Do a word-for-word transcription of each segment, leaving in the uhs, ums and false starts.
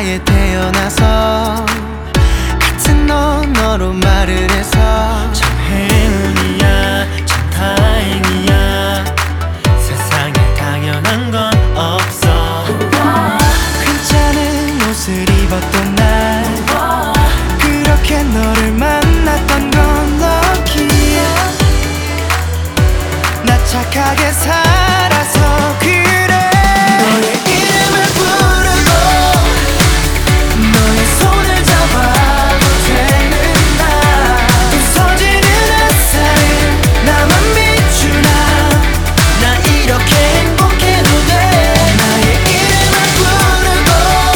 바다에 태어나서 같은 언어로 말을 해서 참 행운이야 참 다행이야 세상에 당연한 건 없어 괜찮은 옷을 입었던 날 그렇게 너를 만났던 건 lucky 나 착하게 살아서 그래 너의 이름을 부르고 너의 손을 잡아도 되는 날 부서지는 햇살을 나만 비추나 나 이렇게 행복해도 돼 나의 이름을 부르고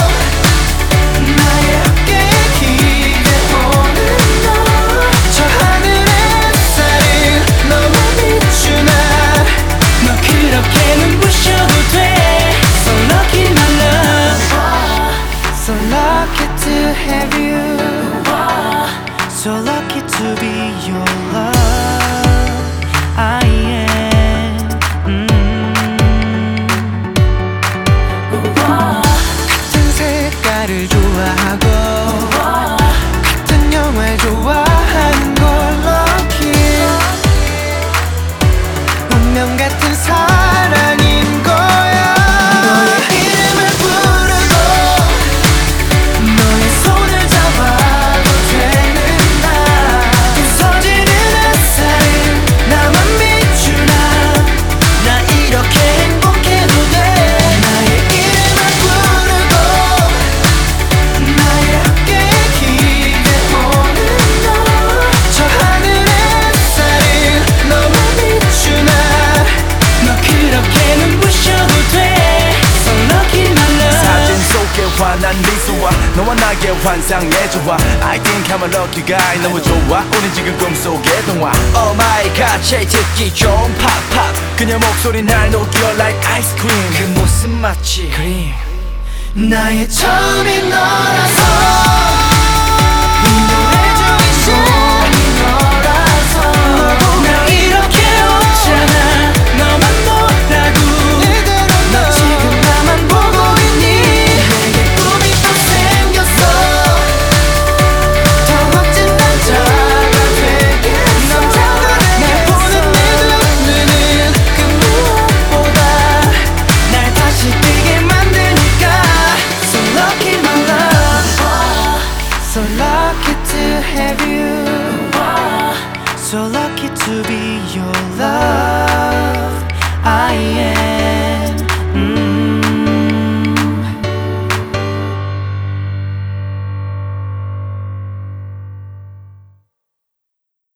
나의 어깨에 기대보는 너 저 하늘의 햇살을 너만 비추나 너 그렇게 눈부셔도 돼 So lucky my love So lucky to have you So lucky to be your love I am 음. 같은 색깔을 좋아하고 같은 영화를 좋아하는 걸 lucky 운명 같은 사랑인 거야 너의 이름을 부르고 너의 손을 잡아도 되는 날 부서지는 햇살을 나만 비추나 나 이렇게 행복해도 돼 나의 이름을 부르고 나의 어깨에 기대보는 너 저 하늘의 햇살을 너만 비추나 너 그렇게 눈부셔도 돼 So lucky my love 사진 속에 환한 미소와 너와 나의 환상의 조화 I think I'm a lucky guy 너무 좋아 우린 지금 꿈속의 동화 Oh my god 제일 듣기 좋은 팝팝 그녀 목소리 날 녹여 like ice cream 그 모습 마치 그림 나의 처음인 너라서 이 노래 중에 너라서 나 이렇게 웃잖아 너만 보라고 너 지금 나만 보고 있니 내게 꿈이 또 생겼어 더 멋진 남자가 되겠어 날 보는 내 눈은 그 무엇보다 날 다시 뛰게 만드니까 So lucky my love So lucky to have you So lucky to be your love